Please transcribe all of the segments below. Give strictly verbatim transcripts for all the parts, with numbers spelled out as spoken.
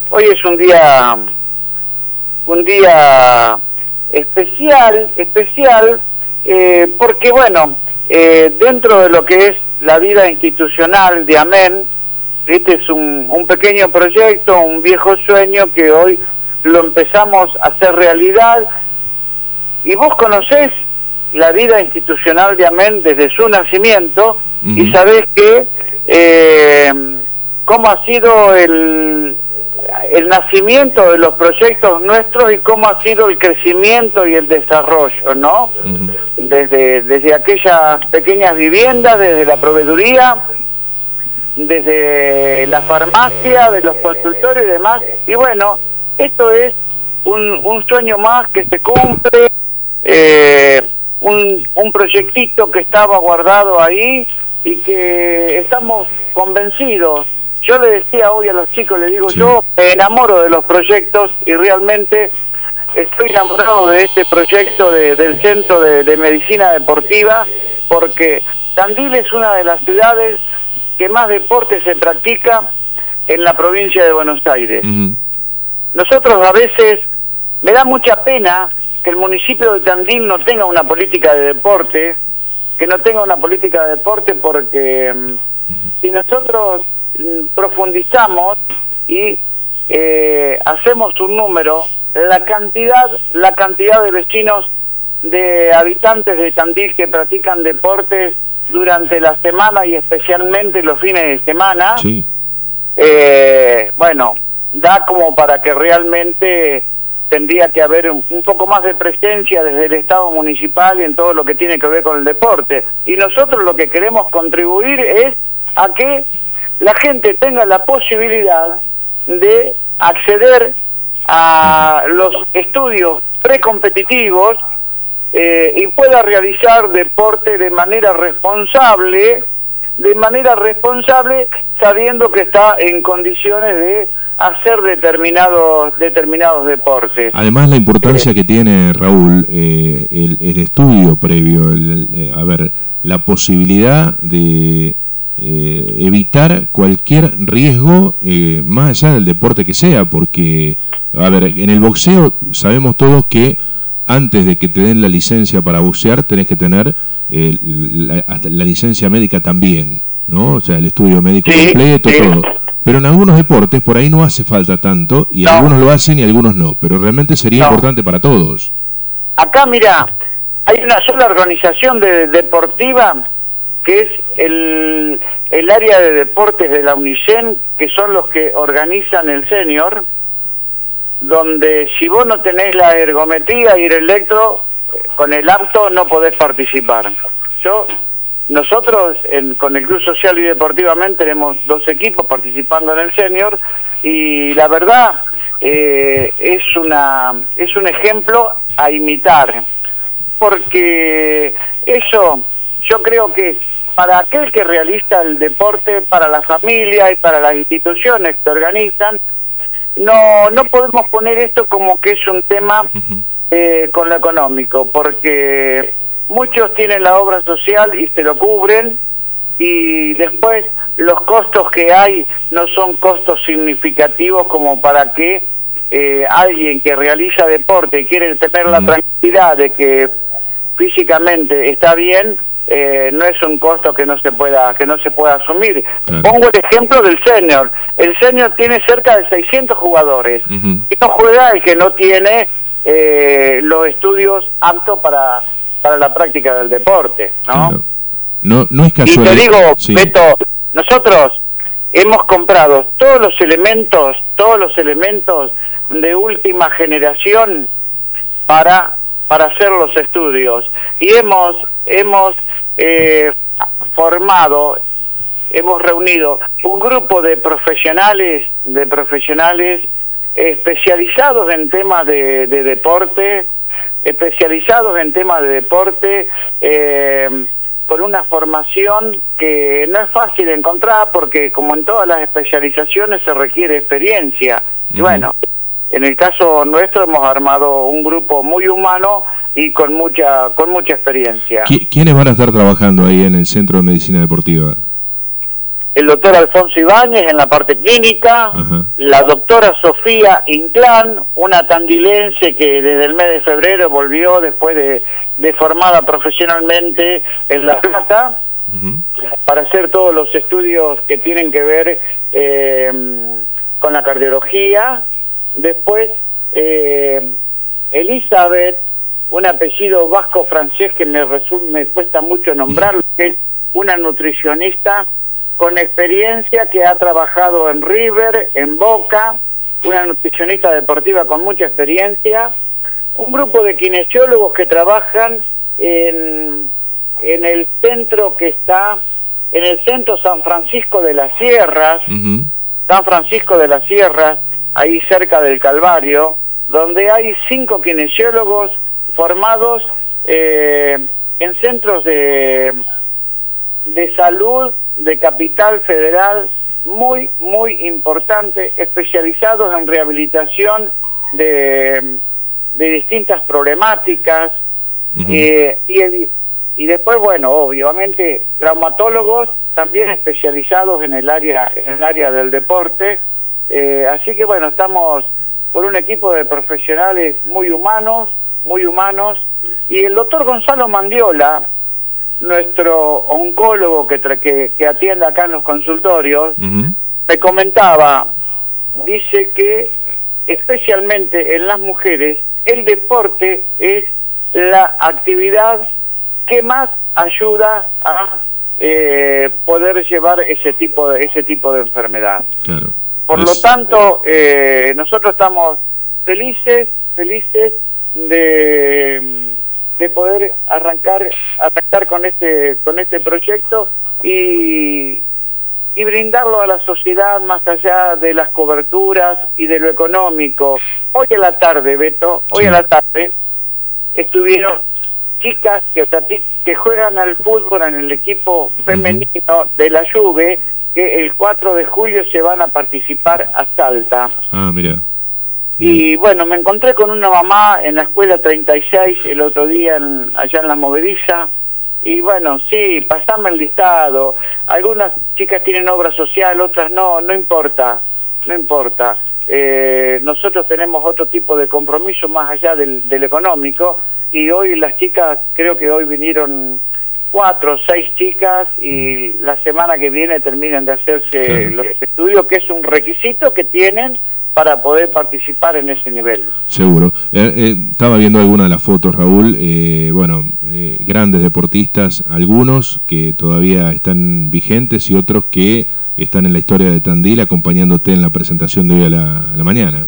hoy es un día, un día especial, especial, eh, porque bueno, eh, dentro de lo que es la vida institucional de AMEN, este es un, un pequeño proyecto, un viejo sueño que hoy lo empezamos a hacer realidad. Y vos conocés la vida institucional de AMEN desde su nacimiento, uh-huh. y sabés que eh, cómo ha sido el, el nacimiento de los proyectos nuestros y cómo ha sido el crecimiento y el desarrollo, ¿no? Uh-huh. Desde, desde aquellas pequeñas viviendas, desde la proveeduría, desde la farmacia, de los consultorios y demás. Y bueno, esto es un, un sueño más que se cumple, eh, un, un proyectito que estaba guardado ahí y que estamos convencidos. Yo le decía hoy a los chicos, le digo, sí. yo me enamoro de los proyectos y realmente estoy enamorado de este proyecto de, del Centro de, de Medicina Deportiva, porque Tandil es una de las ciudades que más deporte se practica en la provincia de Buenos Aires. Uh-huh. Nosotros a veces, me da mucha pena que el municipio de Tandil no tenga una política de deporte, que no tenga una política de deporte porque um, si nosotros um, profundizamos y eh, hacemos un número, la cantidad, la cantidad de vecinos, de habitantes de Tandil que practican deportes durante la semana y especialmente los fines de semana, sí. eh, bueno, da como para que realmente tendría que haber un, un poco más de presencia desde el Estado municipal en todo lo que tiene que ver con el deporte. Y nosotros lo que queremos contribuir es a que la gente tenga la posibilidad de acceder a los estudios precompetitivos eh, y pueda realizar deporte de manera responsable, de manera responsable, sabiendo que está en condiciones de hacer determinados determinados deportes. Además, la importancia eh, que tiene, Raúl, eh, el, el estudio previo, el, el, a ver, la posibilidad de eh, evitar cualquier riesgo, eh, más allá del deporte que sea, porque, a ver, en el boxeo sabemos todos que antes de que te den la licencia para boxear tenés que tener eh, la, hasta la licencia médica también, ¿no? O sea, el estudio médico sí, completo, sí. todo. Pero en algunos deportes por ahí no hace falta tanto, y no. algunos lo hacen y algunos no, pero realmente sería no. importante para todos. Acá, mira, hay una sola organización de, deportiva, que es el, el área de deportes de la UNICEN, que son los que organizan el senior, donde si vos no tenés la ergometría y el electro, con el apto no podés participar. Yo... Nosotros en, con el Club Social y Deportivamente tenemos dos equipos participando en el senior y la verdad eh, es una es un ejemplo a imitar, porque eso yo creo que para aquel que realiza el deporte, para la familia y para las instituciones que organizan, no no podemos poner esto como que es un tema eh, con lo económico, porque muchos tienen la obra social y se lo cubren, y después los costos que hay no son costos significativos como para que eh, alguien que realiza deporte y quiere tener la tranquilidad de que físicamente está bien, eh, no es un costo que no se pueda que no se pueda asumir. Claro. Pongo el ejemplo del senior. El senior tiene cerca de seiscientos jugadores. Uh-huh. Y no juega el que no tiene eh, los estudios aptos para para la práctica del deporte, ¿no? Claro. No, no es casualidad. Y te digo, sí. Beto, nosotros hemos comprado todos los elementos, todos los elementos de última generación para para hacer los estudios, y hemos hemos eh, formado, hemos reunido un grupo de profesionales, de profesionales especializados en temas de, de deporte. especializados en temas de deporte, eh, con una formación que no es fácil de encontrar, porque como en todas las especializaciones se requiere experiencia. Uh-huh. Y bueno, en el caso nuestro hemos armado un grupo muy humano y con mucha con mucha experiencia. ¿Qui- ¿Quiénes van a estar trabajando ahí en el Centro de Medicina Deportiva? el doctor Alfonso Ibáñez en la parte clínica, uh-huh. la doctora Sofía Inclán, una tandilense que desde el mes de febrero volvió después de, de formada profesionalmente en La Plata, uh-huh. para hacer todos los estudios que tienen que ver eh, con la cardiología. Después eh, Elizabeth, un apellido vasco-francés que me, resume, me cuesta mucho nombrarlo, que es una nutricionista con experiencia que ha trabajado en River, en Boca, una nutricionista deportiva con mucha experiencia, un grupo de kinesiólogos que trabajan en, en el centro que está, en el centro San Francisco de las Sierras, uh-huh. San Francisco de las Sierras, ahí cerca del Calvario, donde hay cinco kinesiólogos formados eh, en centros de, de salud de Capital Federal muy, muy importante, especializados en rehabilitación de, de distintas problemáticas, uh-huh. eh, y, el, y después, bueno, obviamente, traumatólogos también especializados en el área, en el área del deporte, eh, así que bueno, estamos por un equipo de profesionales muy humanos, muy humanos, y el doctor Gonzalo Mandiola, nuestro oncólogo que, que, que atiende acá en los consultorios, uh-huh. me comentaba, dice que especialmente en las mujeres el deporte es la actividad que más ayuda a eh, poder llevar ese tipo de ese tipo de enfermedad. Claro. Por es... lo tanto, eh, nosotros estamos felices, felices de de poder arrancar arrancar con este con este proyecto y y brindarlo a la sociedad más allá de las coberturas y de lo económico. Hoy a la tarde, Beto, hoy sí. a la tarde estuvieron chicas que que juegan al fútbol en el equipo femenino uh-huh. de la Juve, que el cuatro de julio se van a participar a Salta. Ah, mira. Y bueno, me encontré con una mamá en la escuela treinta y seis el otro día en, allá en La Movediza, y bueno, sí, pasame el listado. Algunas chicas tienen obra social, otras no, no importa, no importa. Eh, nosotros tenemos otro tipo de compromiso más allá del, del económico, y hoy las chicas, creo que hoy vinieron cuatro o seis chicas, y la semana que viene terminan de hacerse claro. los estudios, que es un requisito que tienen para poder participar en ese nivel. Seguro. Eh, eh, estaba viendo algunas de las fotos, Raúl, eh, bueno, eh, grandes deportistas, algunos que todavía están vigentes y otros que están en la historia de Tandil acompañándote en la presentación de hoy a la, a la mañana.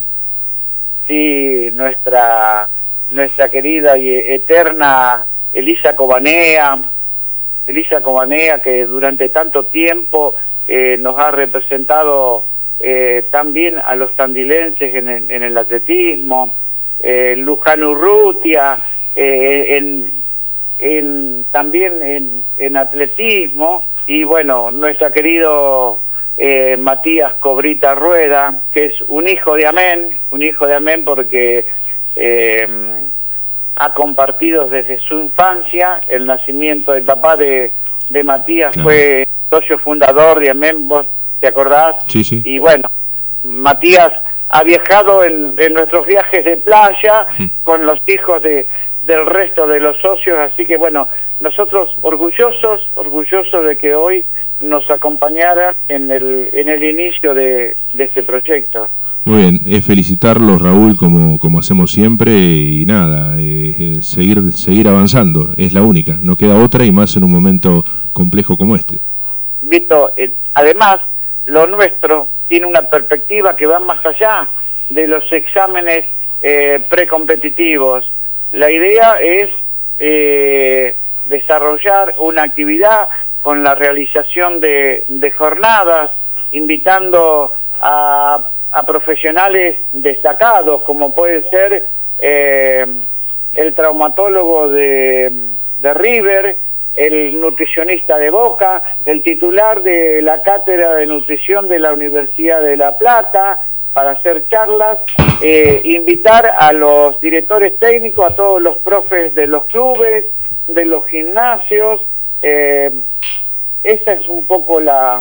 Sí, nuestra nuestra querida y eterna Elisa Cobanea, Elisa Cobanea, que durante tanto tiempo eh, nos ha representado Eh, también a los tandilenses en el, en el atletismo, eh, Luján Urrutia, eh, en, en, también en, en atletismo, y bueno, nuestro querido eh, Matías Cobrita Rueda, que es un hijo de Amén, un hijo de Amén porque eh, ha compartido desde su infancia el nacimiento del papá de, de Matías, claro. fue socio fundador de Amén, vos ¿te acordás? Sí, sí. Y bueno, Matías ha viajado en, en nuestros viajes de playa sí. con los hijos de del resto de los socios, así que bueno, nosotros orgullosos, orgullosos de que hoy nos acompañara en el en el inicio de, de este proyecto. Muy bien, es felicitarlos, Raúl, como como hacemos siempre, y nada, eh, eh, seguir seguir avanzando, es la única, no queda otra, y más en un momento complejo como este. Vito, eh, además, lo nuestro tiene una perspectiva que va más allá de los exámenes eh, precompetitivos. La idea es eh, desarrollar una actividad con la realización de, de jornadas, invitando a, a profesionales destacados, como puede ser eh, el traumatólogo de, de River, el nutricionista de Boca, el titular de la cátedra de nutrición de la Universidad de La Plata, para hacer charlas, eh, invitar a los directores técnicos, a todos los profes de los clubes, de los gimnasios. Eh, esa es un poco la,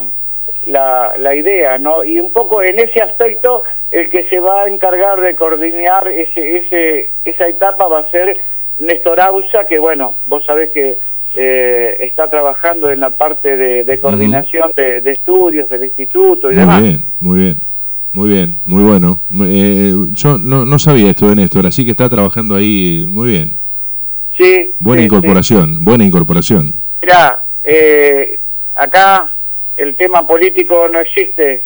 la, la idea, ¿no? Y un poco en ese aspecto el que se va a encargar de coordinar ese, ese, esa etapa va a ser Néstor Ausa, que bueno, vos sabés que eh, está trabajando en la parte de, de coordinación uh-huh. de, de estudios del instituto y muy demás. Muy bien, muy bien. Muy bien, muy bueno. Eh, yo no, no sabía esto de Néstor, así que está trabajando ahí muy bien. Sí. Buena sí, incorporación, sí. buena incorporación. Mirá, eh, acá el tema político no existe.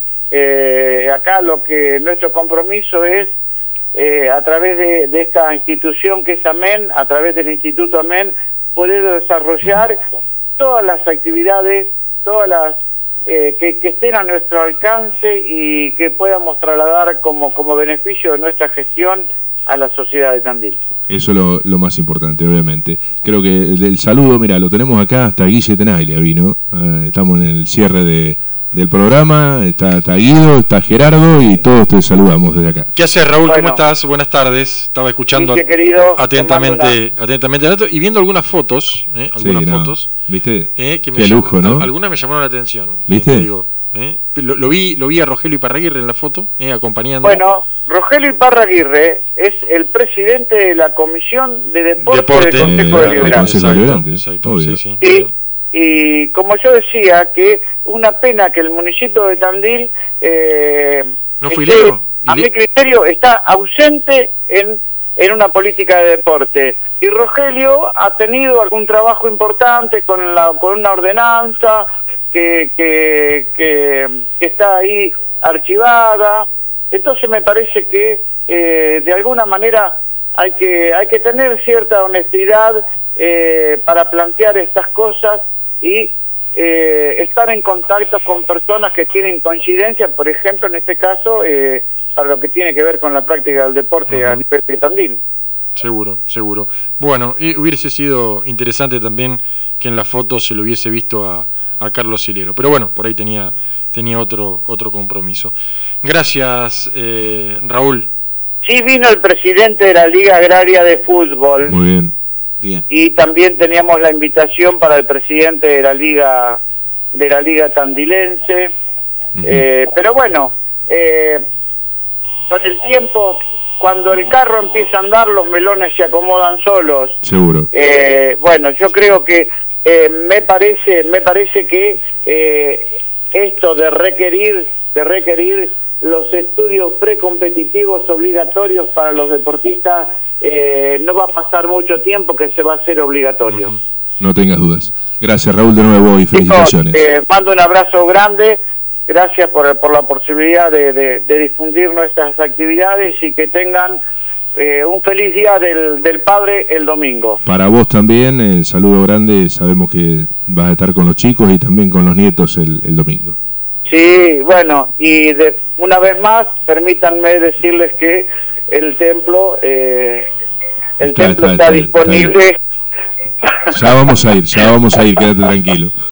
Eh, acá lo que nuestro compromiso es, eh, a través de, de esta institución que es AMEN, a través del Instituto AMEN, poder desarrollar todas las actividades, todas las Eh, que, que estén a nuestro alcance y que podamos trasladar como, como beneficio de nuestra gestión a la sociedad de Tandil. Eso es lo, lo más importante, obviamente. Creo que del saludo, mira, lo tenemos acá, hasta Guille Tenaglia vino. Eh, estamos en el cierre de, del programa, está, está Guido, está Gerardo y todos te saludamos desde acá. ¿Qué haces, Raúl? Bueno, ¿Cómo estás? Buenas tardes. Estaba escuchando Guille, querido, atentamente, una... atentamente y viendo algunas fotos, ¿eh? algunas sí, no. fotos. ¿Viste? Eh, que me Qué llam... lujo, ¿no? Algunas me llamaron la atención. ¿Viste? Eh, digo, eh. Lo, lo vi lo vi a Rogelio Iparraguirre en la foto, eh, acompañando. Bueno, Rogelio Iparraguirre es el presidente de la Comisión de Deporte, Deporte. del Consejo Eh, Deliberante. Consejo Deliberante, exacto, obvio. sí, sí. Y, y como yo decía, que una pena que el municipio de Tandil, eh, ¿No fue esté, Ilero? a mi criterio, está ausente en, en una política de deporte. Y Rogelio ha tenido algún trabajo importante con, la, con una ordenanza que, que, que, que está ahí archivada. Entonces me parece que eh, de alguna manera hay que, hay que tener cierta honestidad eh, para plantear estas cosas y eh, estar en contacto con personas que tienen coincidencia, por ejemplo, en este caso, eh, para lo que tiene que ver con la práctica del deporte uh-huh. a nivel de Tandil. Seguro, seguro. Bueno, y hubiese sido interesante también que en la foto se lo hubiese visto a, a Carlos Ilero, pero bueno, por ahí tenía tenía otro otro compromiso. Gracias, eh, Raúl. Sí, vino el presidente de la Liga Agraria de Fútbol. Muy bien. Bien. Y también teníamos la invitación para el presidente de la Liga de la Liga Tandilense. Uh-huh. Eh, pero bueno, eh, con el tiempo, cuando el carro empieza a andar, los melones se acomodan solos. Seguro. Eh, bueno, yo creo que eh, me parece, me parece que eh, esto de requerir, de requerir los estudios precompetitivos obligatorios para los deportistas eh, no va a pasar mucho tiempo que se va a hacer obligatorio. Uh-huh. No tengas dudas. Gracias, Raúl, de nuevo y felicitaciones. Chicos, eh, mando un abrazo grande. Gracias por, por la posibilidad de, de, de difundir nuestras actividades y que tengan eh, un feliz día del, del padre el domingo. Para vos también, el saludo grande. Sabemos que vas a estar con los chicos y también con los nietos el, el domingo. Sí, bueno, y de, una vez más, permítanme decirles que el templo, eh, el está, templo está, está, está disponible. Está ya vamos a ir, ya vamos a ir, quédate tranquilo.